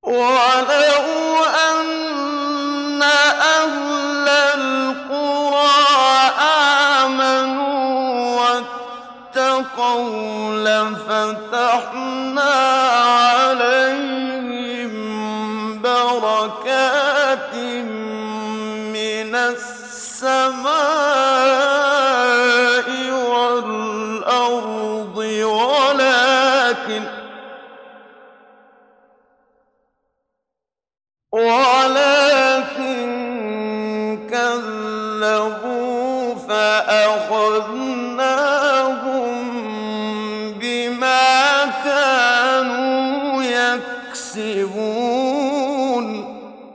وَلَوْ أَنَّ أَهْلَ الْقُرَىٰ آمَنُوا وَاتَّقَوْا لَفَتَحْنَا عَلَيْهِم بَرَكَاتٍ مِّنَ السَّمَاءِ وَالْأَرْضِ وَلَٰكِن كَذَّبُوا فَأَخَذْنَاهُم بِمَا كَانُوا يَكْسِبُونَ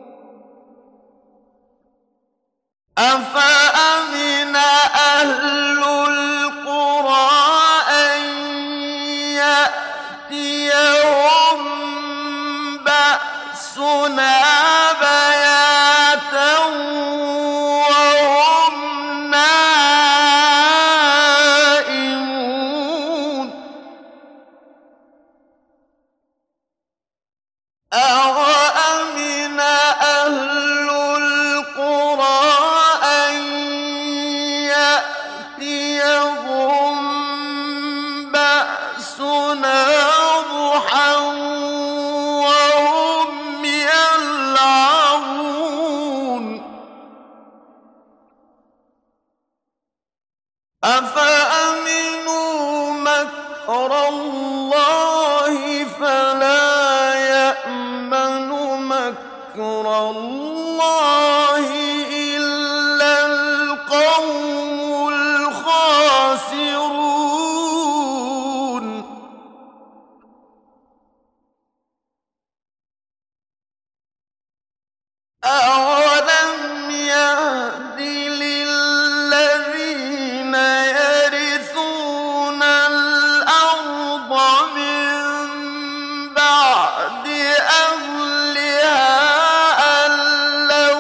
أَفَأَمِنَ أَهْلُ الْقُرَىٰ أَن يَأْتِيَهُم بَأْسُنَا بَيَاتًا وَهُمْ نَائِمُونَ أَوَأَمِنَ أَهْلُ الْقُرَىٰ أَن يَأْتِيَهُم بَأْسُنَا ضُحًى وَهُمْ يَلْعَبُونَ أَفَأَمِنُوا مَكْرَ اللَّهِ فَلَا يَأْمَنُ مَكْرَ اللَّهِ إِلَّا الْقَوْمُ الْخَاسِرُونَ أَوَلَمْ يَهْدِ لِلَّذِينَ يَرِثُونَ الْأَرْضَ مِن بَعْدِ أَهْلِهَا أَن لَّوْ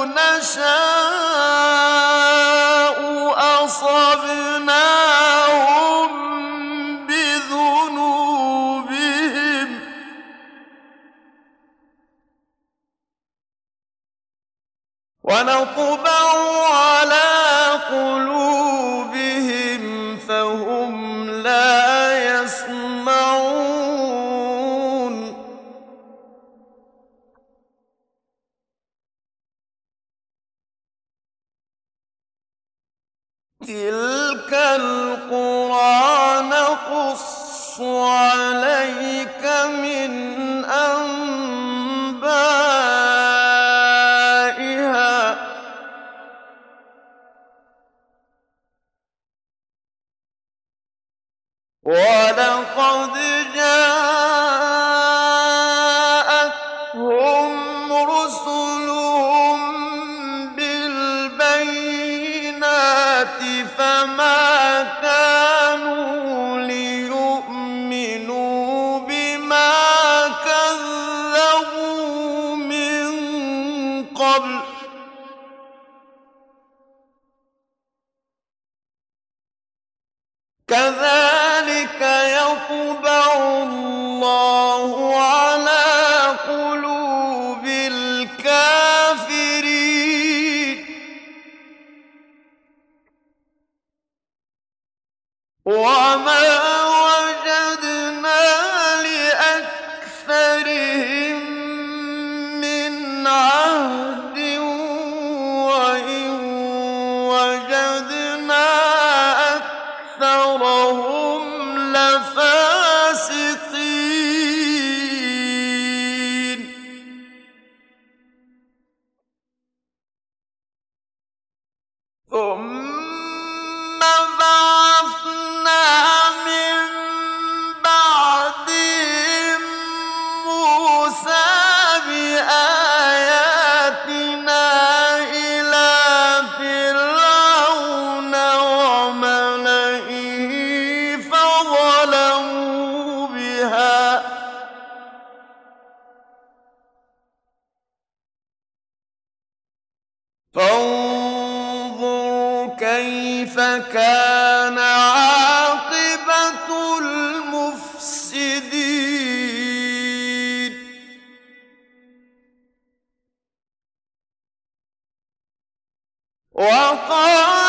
نَشَاءُ أَصَبْنَاهُم بِذُنُوبِهِمْ وَنَطْبَعُ عَلَىٰ قُلُوبِهِمْ فَهُمْ لَا يَسْمَعُونَ تِلْكَ الْقُرَىٰ نَقُصُّ عَلَيْكَ مِنْ أَنبَائِهَا ۚ وَلَقَدْ جَاءَتْهُمْ رُسُلُهُم بِالْبَيِّنَاتِ فَمَا كَانُوا لِيُؤْمِنُوا بِمَا كَذَّبُوا مِن قَبْلُ ۚ كَذَٰلِكَ يَطْبَعُ اللَّهُ عَلَىٰ قُلُوبِ الْكَافِرِينَ وَمَا وَجَدْنَا لِأَكْثَرِهِم مِّنْ عَهْدٍ وَإِن وَجَدْنَا أَكْثَرَهُمْ لَفَاسِقِينَ ثُمَّ بَعَثْنَا مِن بَعْدِهِم مُّوسَىٰ بِآيَاتِنَا إِلَىٰ فِرْعَوْنَ وَمَلَئِهِ فَظَلَمُوا بِهَا ۖ فانظُرْ كَيْفَ كَانَ عَاقِبَةُ الْمُفْسِدِينَ وقال